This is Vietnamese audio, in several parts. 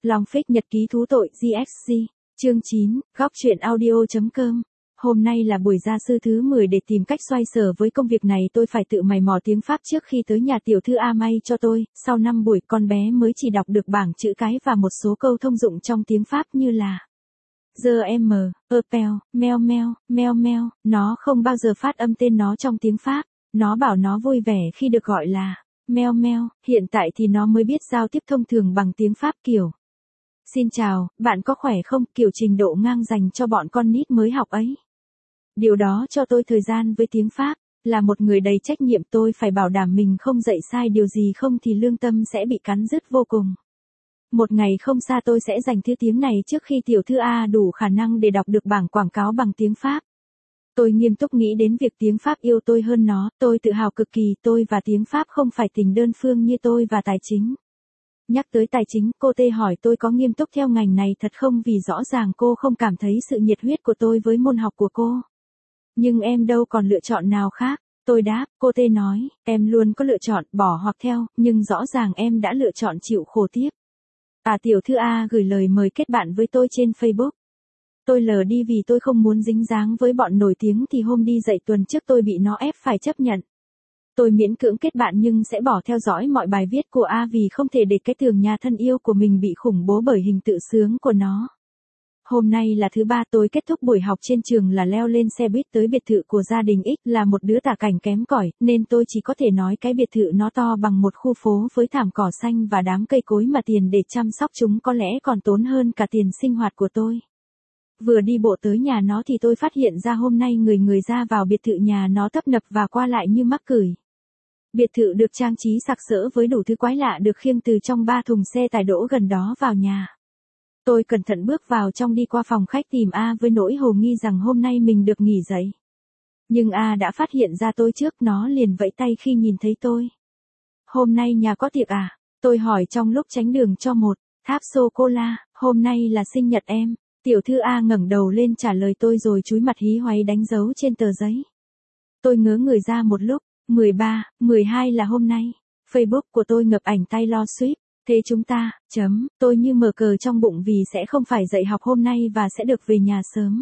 Long phích nhật ký thú tội GXG. Chương 9, góc truyện audio.com. Hôm nay là buổi gia sư thứ 10 để tìm cách xoay sở với công việc này, tôi phải tự mày mò tiếng Pháp trước khi tới nhà tiểu thư A may cho tôi. Sau 5 buổi con bé mới chỉ đọc được bảng chữ cái và một số câu thông dụng trong tiếng Pháp như là giờ em pèo, meo meo, meo meo. Nó không bao giờ phát âm tên nó trong tiếng Pháp. Nó bảo nó vui vẻ khi được gọi là meo meo. Hiện tại thì nó mới biết giao tiếp thông thường bằng tiếng Pháp kiểu xin chào, bạn có khỏe không, kiểu trình độ ngang dành cho bọn con nít mới học ấy. Điều đó cho tôi thời gian với tiếng Pháp. Là một người đầy trách nhiệm, tôi phải bảo đảm mình không dạy sai điều gì, không thì lương tâm sẽ bị cắn rứt vô cùng. Một ngày không xa tôi sẽ dành thứ tiếng này trước khi tiểu thư A đủ khả năng để đọc được bảng quảng cáo bằng tiếng Pháp. Tôi nghiêm túc nghĩ đến việc tiếng Pháp yêu tôi hơn nó, tôi tự hào cực kỳ, tôi và tiếng Pháp không phải tình đơn phương như tôi và tài chính. Nhắc tới tài chính, cô Tê hỏi tôi có nghiêm túc theo ngành này thật không, vì rõ ràng cô không cảm thấy sự nhiệt huyết của tôi với môn học của cô. Nhưng em đâu còn lựa chọn nào khác, tôi đáp. Cô Tê nói, em luôn có lựa chọn bỏ hoặc theo, nhưng rõ ràng em đã lựa chọn chịu khổ tiếp. Tiểu thư A gửi lời mời kết bạn với tôi trên Facebook. Tôi lờ đi vì tôi không muốn dính dáng với bọn nổi tiếng, thì hôm đi dạy tuần trước tôi bị nó ép phải chấp nhận. Tôi miễn cưỡng kết bạn nhưng sẽ bỏ theo dõi mọi bài viết của A vì không thể để cái tường nhà thân yêu của mình bị khủng bố bởi hình tự sướng của nó. Hôm nay là thứ ba, tôi kết thúc buổi học trên trường là leo lên xe buýt tới biệt thự của gia đình X, là một đứa tả cảnh kém cỏi, nên tôi chỉ có thể nói cái biệt thự nó to bằng một khu phố với thảm cỏ xanh và đám cây cối mà tiền để chăm sóc chúng có lẽ còn tốn hơn cả tiền sinh hoạt của tôi. Vừa đi bộ tới nhà nó thì tôi phát hiện ra hôm nay người ra vào biệt thự nhà nó tấp nập và qua lại như mắc cười. Biệt thự được trang trí sặc sỡ với đủ thứ quái lạ được khiêng từ trong 3 thùng xe tải đỗ gần đó vào nhà. Tôi cẩn thận bước vào trong, đi qua phòng khách tìm A với nỗi hồ nghi rằng hôm nay mình được nghỉ dậy. Nhưng A đã phát hiện ra tôi trước, nó liền vẫy tay khi nhìn thấy tôi. Hôm nay nhà có tiệc à? Tôi hỏi trong lúc tránh đường cho một tháp sô-cô-la. Hôm nay là sinh nhật em. Tiểu thư A ngẩng đầu lên trả lời tôi rồi chúi mặt hí hoáy đánh dấu trên tờ giấy. Tôi ngớ người ra một lúc. 13, 12 là hôm nay. Facebook của tôi ngập ảnh Taylor Swift. Thế chúng ta, tôi như mở cờ trong bụng vì sẽ không phải dạy học hôm nay và sẽ được về nhà sớm.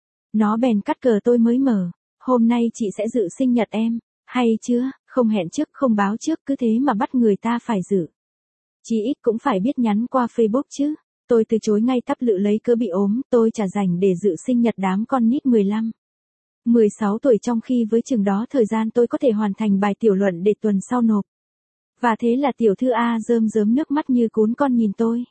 Nó bèn cắt cờ tôi mới mở. Hôm nay chị sẽ dự sinh nhật em, hay chưa, không hẹn trước, không báo trước, cứ thế mà bắt người ta phải dự. Chí ít cũng phải biết nhắn qua Facebook chứ. Tôi từ chối ngay tắp lự lấy cớ bị ốm, tôi chả rảnh để dự sinh nhật đám con nít 15, 16 tuổi, trong khi với chừng đó thời gian tôi có thể hoàn thành bài tiểu luận để tuần sau nộp. Và thế là tiểu thư A rơm rớm nước mắt như cún con nhìn tôi.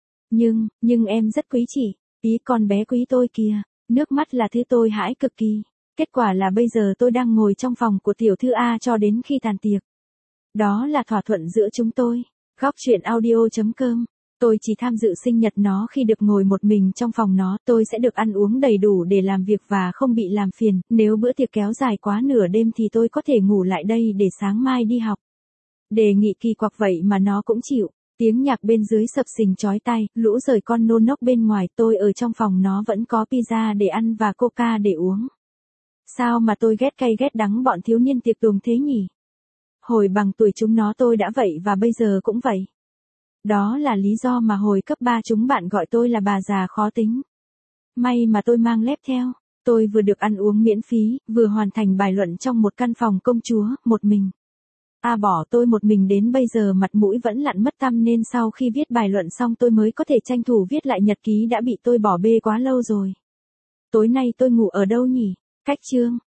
Nhưng em rất quý chị, ý con bé quý tôi kìa. Nước mắt là thứ tôi hãi cực kỳ. Kết quả là bây giờ tôi đang ngồi trong phòng của tiểu thư A cho đến khi tàn tiệc. Đó là thỏa thuận giữa chúng tôi. Góc truyện audio.com. Tôi chỉ tham dự sinh nhật nó khi được ngồi một mình trong phòng nó, tôi sẽ được ăn uống đầy đủ để làm việc và không bị làm phiền. Nếu bữa tiệc kéo dài quá nửa đêm thì tôi có thể ngủ lại đây để sáng mai đi học. Đề nghị kỳ quặc vậy mà nó cũng chịu. Tiếng nhạc bên dưới sập sình chói tai, lũ giời con nô nốc bên ngoài, tôi ở trong phòng nó vẫn có pizza để ăn và coca để uống. Sao mà tôi ghét cay ghét đắng bọn thiếu niên tiệc tùng thế nhỉ? Hồi bằng tuổi chúng nó tôi đã vậy và bây giờ cũng vậy. Đó là lý do mà hồi cấp 3 chúng bạn gọi tôi là bà già khó tính. May mà tôi mang lép theo. Tôi vừa được ăn uống miễn phí, vừa hoàn thành bài luận trong một căn phòng công chúa, một mình. Bỏ tôi một mình đến bây giờ mặt mũi vẫn lặn mất tăm, nên sau khi viết bài luận xong tôi mới có thể tranh thủ viết lại nhật ký đã bị tôi bỏ bê quá lâu rồi. Tối nay tôi ngủ ở đâu nhỉ? Cách chương.